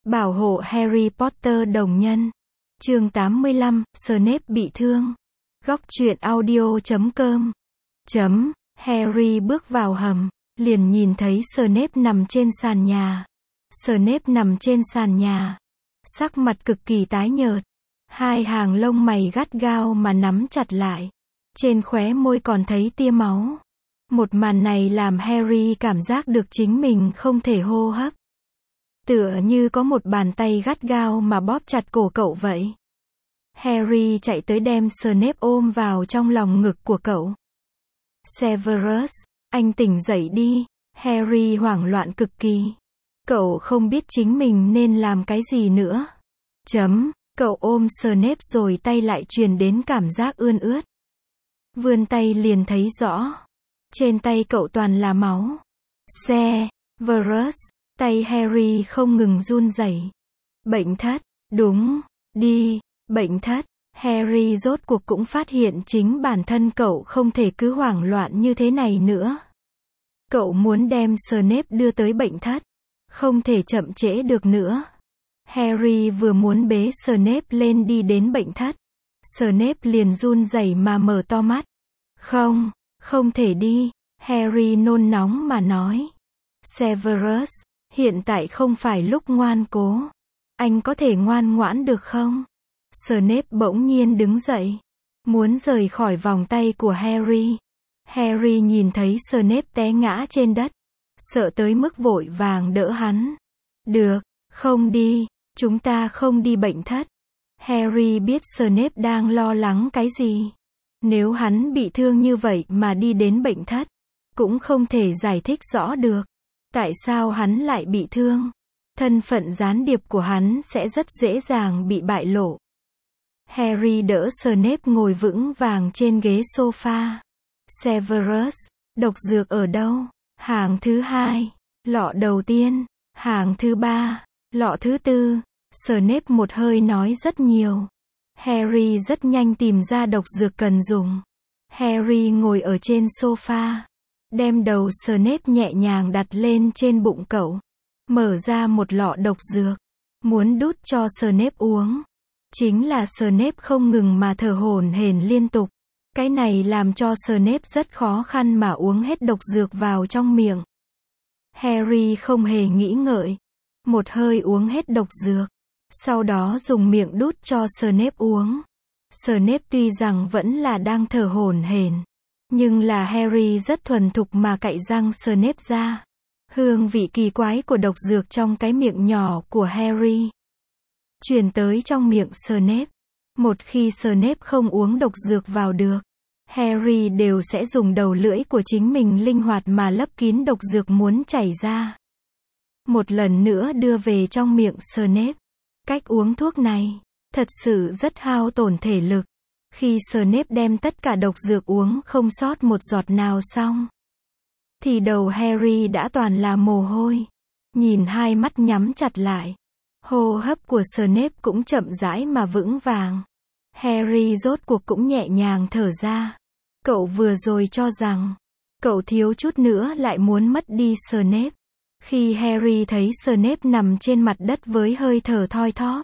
Bảo hộ Harry Potter đồng nhân. Chương 85, Snape bị thương. Góc truyện audio.com. Harry bước vào hầm, liền nhìn thấy Snape nằm trên sàn nhà. Snape nằm trên sàn nhà, sắc mặt cực kỳ tái nhợt, hai hàng lông mày gắt gao mà nắm chặt lại, trên khóe môi còn thấy tia máu. Một màn này làm Harry cảm giác được chính mình không thể hô hấp. Tựa như có một bàn tay gắt gao mà bóp chặt cổ cậu vậy. Harry chạy tới đem Snape ôm vào trong lòng ngực của cậu. Severus, anh tỉnh dậy đi. Harry hoảng loạn cực kỳ. Cậu không biết chính mình nên làm cái gì nữa. Cậu ôm Snape rồi tay lại truyền đến cảm giác ươn ướt. Vươn tay liền thấy rõ. Trên tay cậu toàn là máu. Severus, tay Harry không ngừng run rẩy. Bệnh thất, đúng, đi, bệnh thất. Harry rốt cuộc cũng phát hiện chính bản thân cậu không thể cứ hoảng loạn như thế này nữa. Cậu muốn đem Snape đưa tới bệnh thất. Không thể chậm trễ được nữa. Harry vừa muốn bế Snape lên đi đến bệnh thất. Snape liền run rẩy mà mở to mắt. Không thể đi. Harry nôn nóng mà nói. Severus, hiện tại không phải lúc ngoan cố. Anh có thể ngoan ngoãn được không? Snape bỗng nhiên đứng dậy, muốn rời khỏi vòng tay của Harry. Harry nhìn thấy Snape té ngã trên đất, sợ tới mức vội vàng đỡ hắn. Được, không đi, chúng ta không đi bệnh thất. Harry biết Snape đang lo lắng cái gì. Nếu hắn bị thương như vậy mà đi đến bệnh thất, cũng không thể giải thích rõ được. Tại sao hắn lại bị thương? Thân phận gián điệp của hắn sẽ rất dễ dàng bị bại lộ. Harry đỡ Snape ngồi vững vàng trên ghế sofa. Severus, độc dược ở đâu? Hàng thứ 2, lọ đầu tiên, hàng thứ 3, lọ thứ 4. Snape một hơi nói rất nhiều. Harry rất nhanh tìm ra độc dược cần dùng. Harry ngồi ở trên sofa, đem đầu Snape nhẹ nhàng đặt lên trên bụng cậu, mở ra một lọ độc dược, muốn đút cho Snape uống. Chính là Snape không ngừng mà thở hổn hển liên tục. Cái này làm cho Snape rất khó khăn mà uống hết độc dược vào trong miệng. Harry không hề nghĩ ngợi, một hơi uống hết độc dược, sau đó dùng miệng đút cho Snape uống. Snape tuy rằng vẫn là đang thở hổn hển, nhưng là Harry rất thuần thục mà cạy răng Snape ra. Hương vị kỳ quái của độc dược trong cái miệng nhỏ của Harry truyền tới trong miệng Snape. Một khi Snape không uống độc dược vào được, Harry đều sẽ dùng đầu lưỡi của chính mình linh hoạt mà lấp kín độc dược muốn chảy ra. Một lần nữa đưa về trong miệng Snape. Cách uống thuốc này thật sự rất hao tổn thể lực. Khi Snape đem tất cả độc dược uống không sót một giọt nào xong, thì đầu Harry đã toàn là mồ hôi. Nhìn hai mắt nhắm chặt lại, hô hấp của Snape cũng chậm rãi mà vững vàng. Harry rốt cuộc cũng nhẹ nhàng thở ra. Cậu vừa rồi cho rằng cậu thiếu chút nữa lại muốn mất đi Snape. Khi Harry thấy Snape nằm trên mặt đất với hơi thở thoi thóp,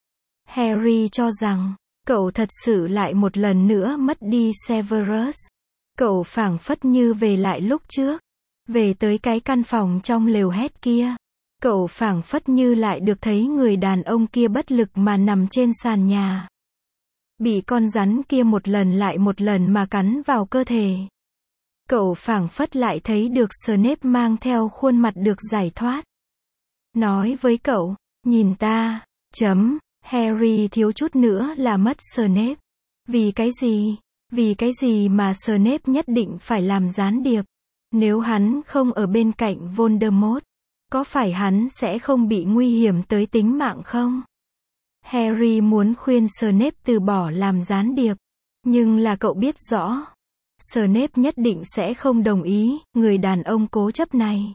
Harry cho rằng cậu thật sự lại một lần nữa mất đi Severus. Cậu phảng phất như về lại lúc trước, về tới cái căn phòng trong lều hét kia. Cậu phảng phất như lại được thấy người đàn ông kia bất lực mà nằm trên sàn nhà, bị con rắn kia một lần lại một lần mà cắn vào cơ thể. Cậu phảng phất lại thấy được Snape mang theo khuôn mặt được giải thoát, nói với cậu, nhìn ta. Harry thiếu chút nữa là mất Snape. Vì cái gì? Vì cái gì mà Snape nhất định phải làm gián điệp? Nếu hắn không ở bên cạnh Voldemort, có phải hắn sẽ không bị nguy hiểm tới tính mạng không? Harry muốn khuyên Snape từ bỏ làm gián điệp, nhưng là cậu biết rõ, Snape nhất định sẽ không đồng ý, người đàn ông cố chấp này.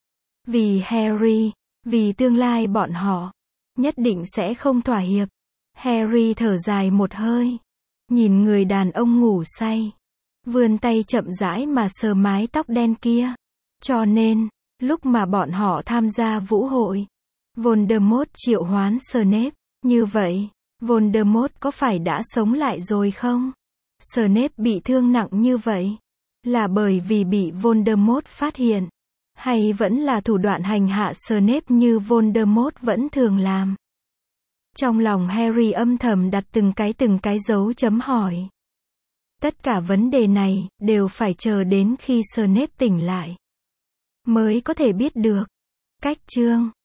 Vì Harry, vì tương lai bọn họ, nhất định sẽ không thỏa hiệp. Harry thở dài một hơi, nhìn người đàn ông ngủ say, vươn tay chậm rãi mà sờ mái tóc đen kia. Cho nên, lúc mà bọn họ tham gia vũ hội, Voldemort triệu hoán Snape. Như vậy, Voldemort có phải đã sống lại rồi không? Snape bị thương nặng như vậy, là bởi vì bị Voldemort phát hiện, hay vẫn là thủ đoạn hành hạ Snape như Voldemort vẫn thường làm? Trong lòng Harry âm thầm đặt từng cái dấu chấm hỏi. Tất cả vấn đề này, đều phải chờ đến khi Snape tỉnh lại, mới có thể biết được. Cách chương